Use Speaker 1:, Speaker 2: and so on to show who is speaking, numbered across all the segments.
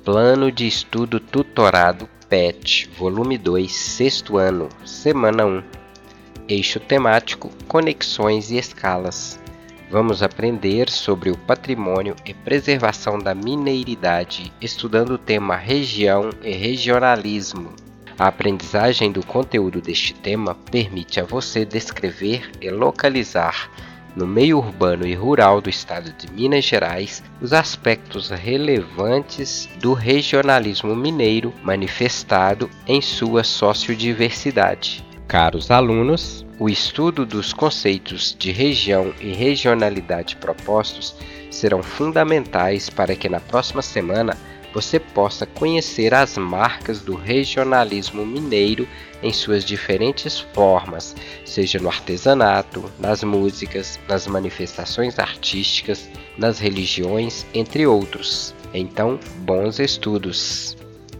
Speaker 1: Plano de Estudo Tutorado PET, Volume 2, Sexto Ano, Semana 1. Eixo temático: Conexões e Escalas. Vamos aprender sobre o patrimônio e preservação da mineiridade, estudando o tema região e regionalismo. A aprendizagem do conteúdo deste tema permite a você descrever e localizar, no meio urbano e rural do estado de Minas Gerais, os aspectos relevantes do regionalismo mineiro manifestado em sua sociodiversidade. Caros alunos, o estudo dos conceitos de região e regionalidade propostos serão fundamentais para que na próxima semana você possa conhecer as marcas do regionalismo mineiro em suas diferentes formas, seja no artesanato, nas músicas, nas manifestações artísticas, nas religiões, entre outros. Então, bons estudos!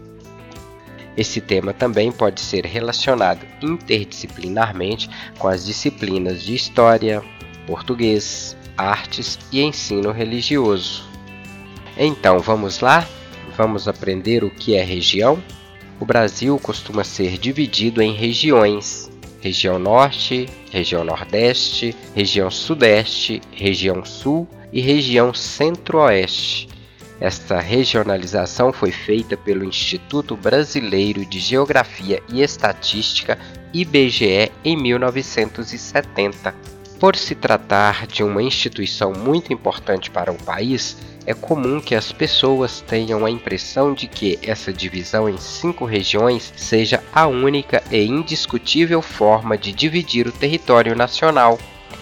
Speaker 1: Esse tema também pode ser relacionado interdisciplinarmente com as disciplinas de História, Português, Artes e Ensino Religioso. Então, vamos lá? Vamos aprender o que é região? O Brasil costuma ser dividido em regiões: região Norte, região Nordeste, região Sudeste, região Sul e região Centro-Oeste. Esta regionalização foi feita pelo Instituto Brasileiro de Geografia e Estatística, IBGE, em 1970. Por se tratar de uma instituição muito importante para o país, é comum que as pessoas tenham a impressão de que essa divisão em 5 regiões seja a única e indiscutível forma de dividir o território nacional.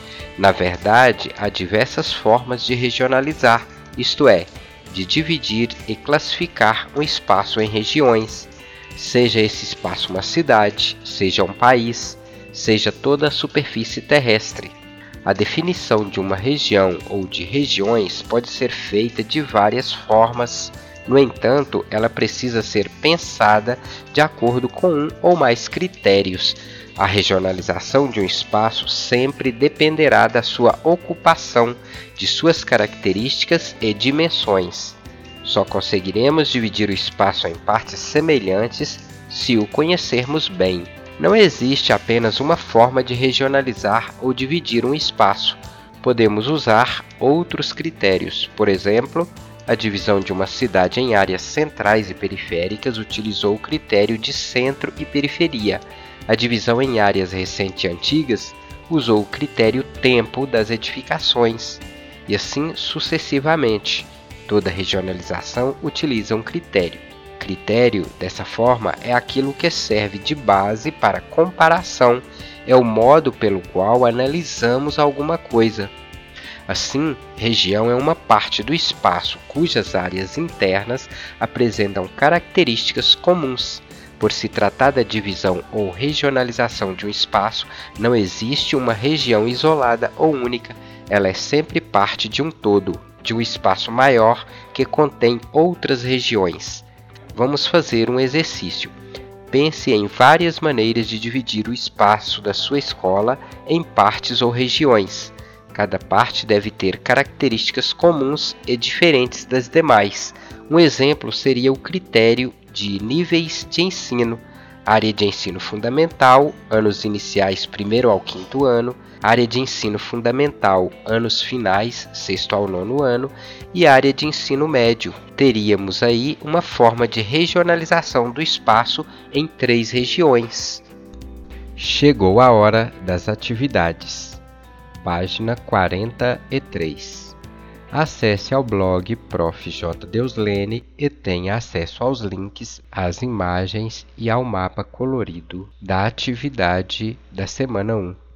Speaker 1: Na verdade, há diversas formas de regionalizar, isto é, de dividir e classificar um espaço em regiões, seja esse espaço uma cidade, seja um país, seja toda a superfície terrestre. A definição de uma região ou de regiões pode ser feita de várias formas. No entanto, ela precisa ser pensada de acordo com um ou mais critérios. A regionalização de um espaço sempre dependerá da sua ocupação, de suas características e dimensões. Só conseguiremos dividir o espaço em partes semelhantes se o conhecermos bem. Não existe apenas uma forma de regionalizar ou dividir um espaço. Podemos usar outros critérios. Por exemplo, a divisão de uma cidade em áreas centrais e periféricas utilizou o critério de centro e periferia. A divisão em áreas recentes e antigas usou o critério tempo das edificações. E assim sucessivamente. Toda regionalização utiliza um critério. Critério, dessa forma, é aquilo que serve de base para comparação, é o modo pelo qual analisamos alguma coisa. Assim, região é uma parte do espaço cujas áreas internas apresentam características comuns. Por se tratar da divisão ou regionalização de um espaço, não existe uma região isolada ou única, ela é sempre parte de um todo, de um espaço maior que contém outras regiões. Vamos fazer um exercício. Pense em várias maneiras de dividir o espaço da sua escola em partes ou regiões. Cada parte deve ter características comuns e diferentes das demais. Um exemplo seria o critério de níveis de ensino. Área de ensino fundamental, anos iniciais 1º ao 5º ano, área de ensino fundamental, anos finais, 6º ao 9º ano, e área de ensino médio. Teríamos aí uma forma de regionalização do espaço em 3 regiões. Chegou a hora das atividades. Página 43. Acesse ao blog Prof. J. Deuslene e tenha acesso aos links, às imagens e ao mapa colorido da atividade da semana 1.